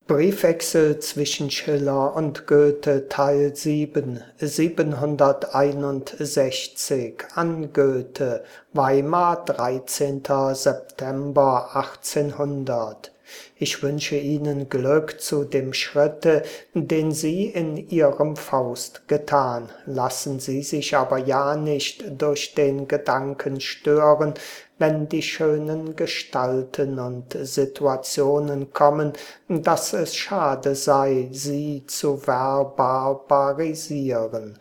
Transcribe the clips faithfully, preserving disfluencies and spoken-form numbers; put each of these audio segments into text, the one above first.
Briefwechsel zwischen Schiller und Goethe Teil sieben, siebenhunderteinundsechzig an Goethe, Weimar, dreizehnter September achtzehnhundert. Ich wünsche Ihnen Glück zu dem Schritte, den Sie in Ihrem Faust getan. Lassen Sie sich aber ja nicht durch den Gedanken stören, wenn die schönen Gestalten und Situationen kommen, dass es schade sei, sie zu verbarbarisieren.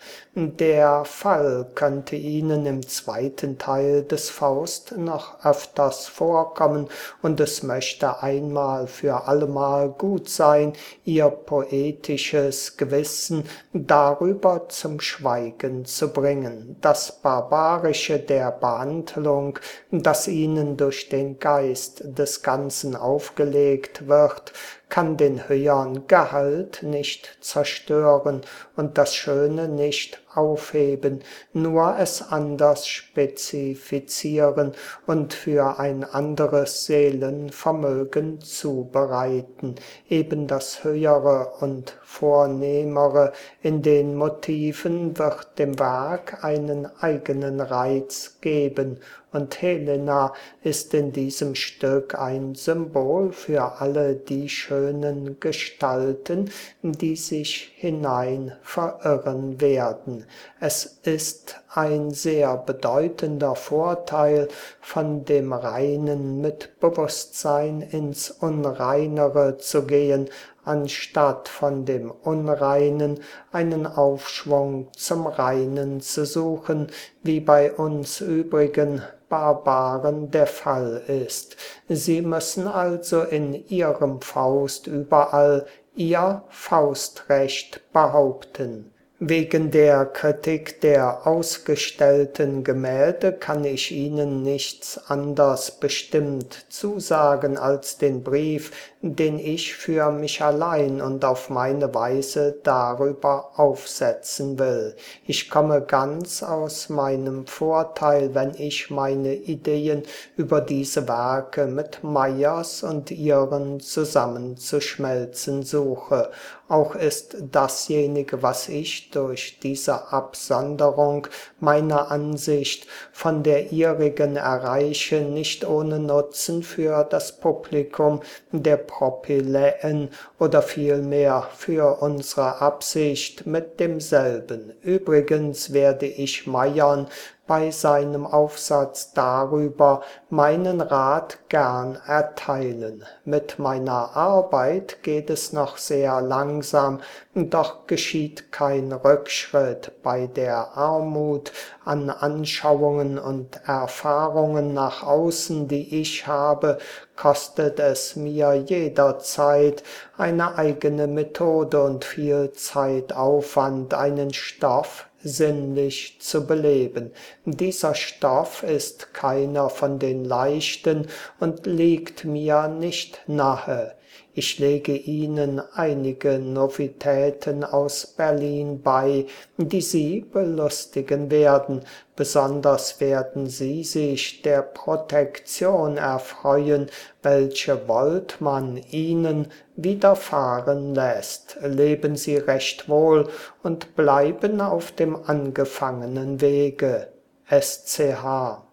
Der Fall könnte Ihnen im zweiten Teil des Faust noch öfters vorkommen, und es möchte einmal für allemal gut sein, Ihr poetisches Gewissen darüber zum Schweigen zu bringen. Das Barbarische der Behandlung, das Ihnen durch den Geist des Ganzen aufgelegt wird, kann den höheren Gehalt nicht zerstören und das Schöne nicht aufheben, nur es anders spezifizieren und für ein anderes Seelenvermögen zubereiten. Eben das Höhere und Vornehmere in den Motiven wird dem Werk einen eigenen Reiz geben, und Helena ist in diesem Stück ein Symbol für alle die schönen Gestalten, die sich hinein verirren werden. Es ist ein sehr bedeutender Vorteil, von dem Reinen mit Bewusstsein ins Unreinere zu gehen, anstatt von dem Unreinen einen Aufschwung zum Reinen zu suchen, wie bei uns übrigen Barbaren der Fall ist. Sie müssen also in ihrem Faust überall ihr Faustrecht behaupten. Wegen der Kritik der ausgestellten Gemälde kann ich Ihnen nichts anders bestimmt zusagen als den Brief, den ich für mich allein und auf meine Weise darüber aufsetzen will. Ich komme ganz aus meinem Vorteil, wenn ich meine Ideen über diese Werke mit Meyers und ihren zusammenzuschmelzen suche. Auch ist dasjenige, was ich durch diese Absonderung meiner Ansicht von der ihrigen erreiche, nicht ohne Nutzen für das Publikum der Propyläen oder vielmehr für unsere Absicht mit demselben. Übrigens werde ich Meyern bei seinem Aufsatz darüber meinen Rat gern erteilen. Mit meiner Arbeit geht es noch sehr langsam, doch geschieht kein Rückschritt. Bei der Armut an Anschauungen und Erfahrungen nach außen, die ich habe, kostet es mir jederzeit eine eigene Methode und viel Zeitaufwand, einen Stoff sinnlich zu beleben. Dieser Stoff ist keiner von den leichten und liegt mir nicht nahe. Ich lege Ihnen einige Novitäten aus Berlin bei, die Sie belustigen werden. Besonders werden Sie sich der Protektion erfreuen, welche Woltmann Ihnen widerfahren lässt. Leben Sie recht wohl und bleiben auf dem angefangenen Wege. S C H